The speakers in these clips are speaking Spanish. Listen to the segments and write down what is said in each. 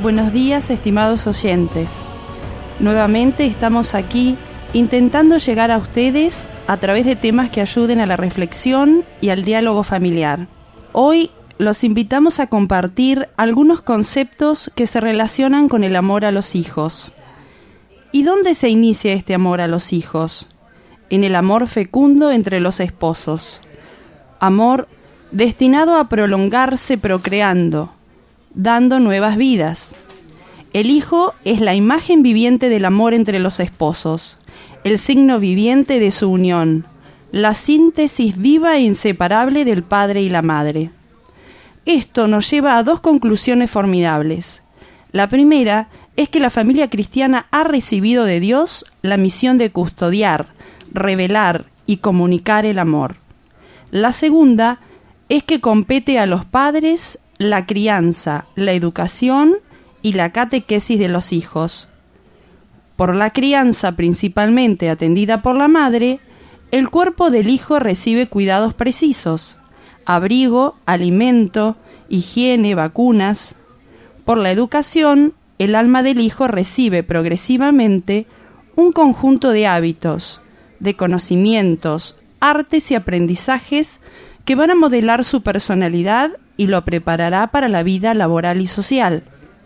Buenos días, estimados oyentes. Nuevamente estamos aquí intentando llegar a ustedes a través de temas que ayuden a la reflexión y al diálogo familiar. Hoy los invitamos a compartir algunos conceptos que se relacionan con el amor a los hijos. ¿Y dónde se inicia este amor a los hijos? En el amor fecundo entre los esposos. Amor destinado a prolongarse procreando, dando nuevas vidas. El hijo es la imagen viviente del amor entre los esposos, el signo viviente de su unión, la síntesis viva e inseparable del padre y la madre. Esto nos lleva a dos conclusiones formidables. La primera es que la familia cristiana ha recibido de Dios la misión de custodiar, revelar y comunicar el amor. La segunda es que compete a los padres la crianza, la educación y la catequesis de los hijos. Por la crianza principalmente atendida por la madre, el cuerpo del hijo recibe cuidados precisos: abrigo, alimento, higiene, vacunas. Por la educación, el alma del hijo recibe progresivamente un conjunto de hábitos, de conocimientos, artes y aprendizajes que van a modelar su personalidad y lo preparará para la vida laboral y social.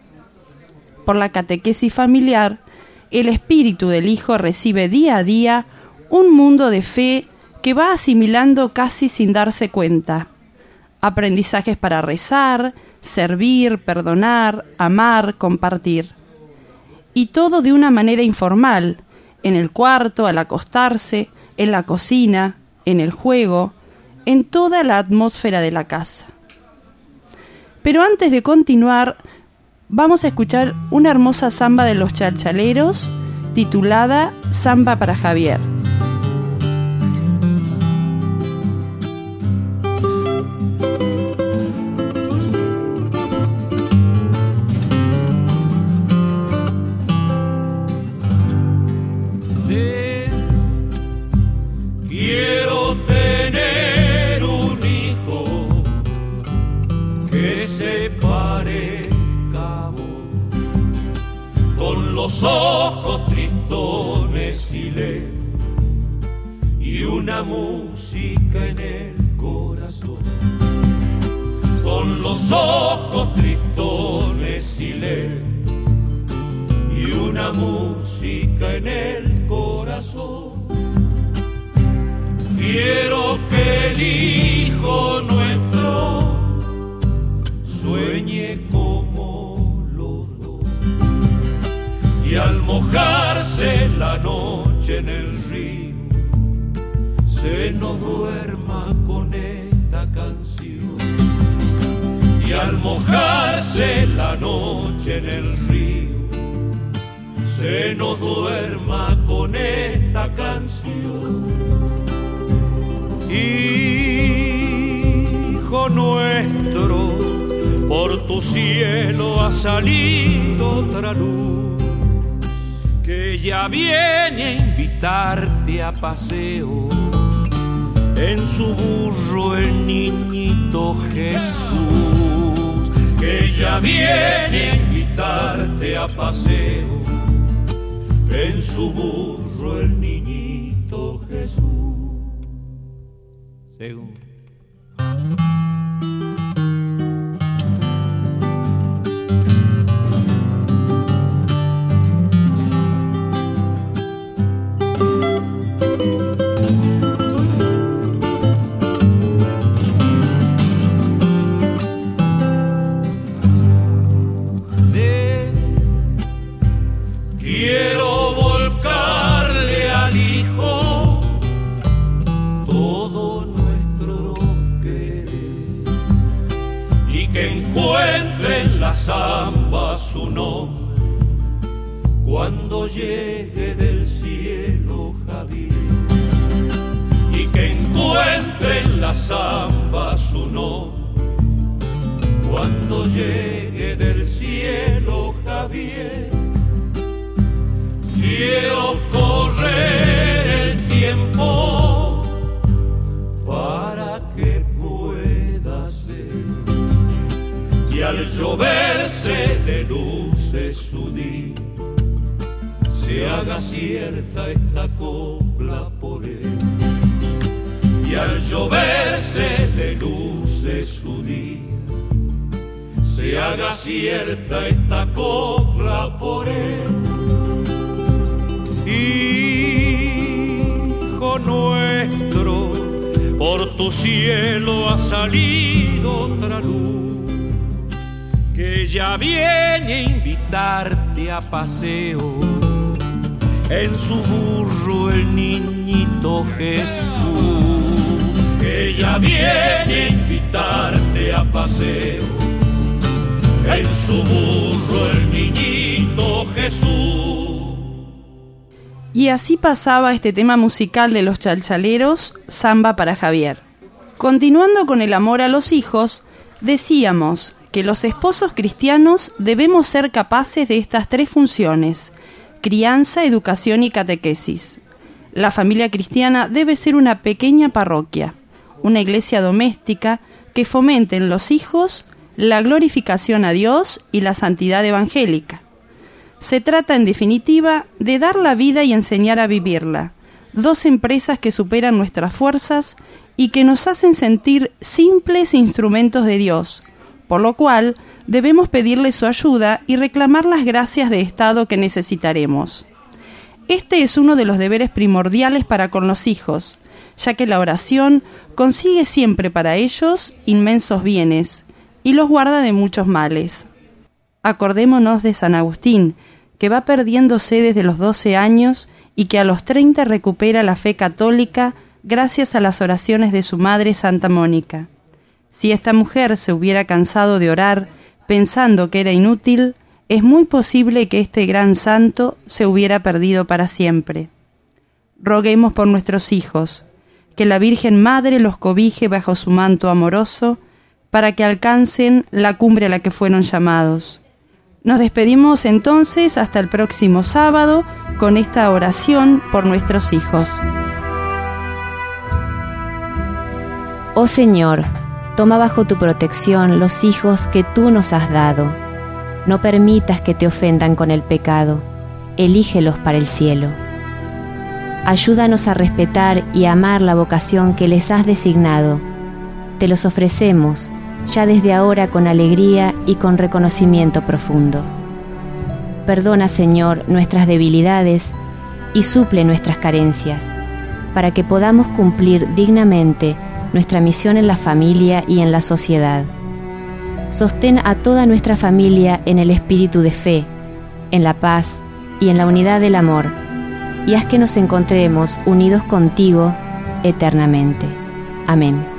Por la catequesis familiar, el espíritu del hijo recibe día a día un mundo de fe que va asimilando casi sin darse cuenta. Aprendizajes para rezar, servir, perdonar, amar, compartir. Y todo de una manera informal, en el cuarto, al acostarse, en la cocina, en el juego, en toda la atmósfera de la casa. Pero antes de continuar, vamos a escuchar una hermosa samba de los Chalchaleros titulada Samba para Javier. Quiero tener un hijo que se parezca a vos, con los ojos tristones y una música en el corazón, con los ojos tristones y una música en el corazón. Quiero que el hijo nuestro sueñe como los dos, y al mojarse la noche en el río se nos duerma con esta canción. Y al mojarse la noche en el río se nos duerma con esta canción. Hijo nuestro, por tu cielo ha salido otra luz, que ya viene a invitarte a paseo. En su burro el niñito Jesús, que ya viene a invitarte a paseo. En su burro el niñito Jesús. Según. Quiero volcarle al hijo todo nuestro querer, y que encuentre en la samba su nombre cuando llegue del cielo Javier, y que encuentre en la samba su nombre cuando llegue del cielo Javier. Quiero correr el tiempo para que pueda ser, y al lloverse de luz su día, se haga cierta esta copla por él. Y al llover se le luce su día, se haga cierta esta copla por él. Hijo nuestro, por tu cielo ha salido otra luz, que ya viene a invitarte a paseo. En su burro el niñito Jesús, que ya viene a invitarte a paseo. En su burro el niñito Jesús. Y así pasaba este tema musical de los chalchaleros, Samba para Javier. Continuando con el amor a los hijos, decíamos que los esposos cristianos debemos ser capaces de estas tres funciones: crianza, educación y catequesis. La familia cristiana debe ser una pequeña parroquia, una iglesia doméstica que fomente en los hijos la glorificación a Dios y la santidad evangélica. Se trata, en definitiva, de dar la vida y enseñar a vivirla, dos empresas que superan nuestras fuerzas y que nos hacen sentir simples instrumentos de Dios, por lo cual debemos pedirle su ayuda y reclamar las gracias de Estado que necesitaremos. Este es uno de los deberes primordiales para con los hijos, ya que la oración consigue siempre para ellos inmensos bienes y los guarda de muchos males. Acordémonos de San Agustín, que va perdiéndose desde los 12 años y que a los 30 recupera la fe católica gracias a las oraciones de su madre Santa Mónica. Si esta mujer se hubiera cansado de orar pensando que era inútil, es muy posible que este gran santo se hubiera perdido para siempre. Roguemos por nuestros hijos, que la Virgen Madre los cobije bajo su manto amoroso, para que alcancen la cumbre a la que fueron llamados. Nos despedimos entonces hasta el próximo sábado con esta oración por nuestros hijos. Oh Señor, toma bajo tu protección los hijos que tú nos has dado. No permitas que te ofendan con el pecado, elígelos para el cielo. Ayúdanos a respetar y amar la vocación que les has designado. Te los ofrecemos ya desde ahora con alegría y con reconocimiento profundo. Perdona, Señor, nuestras debilidades y suple nuestras carencias, para que podamos cumplir dignamente nuestra misión en la familia y en la sociedad. Sostén a toda nuestra familia en el espíritu de fe, en la paz y en la unidad del amor, y haz que nos encontremos unidos contigo eternamente. Amén.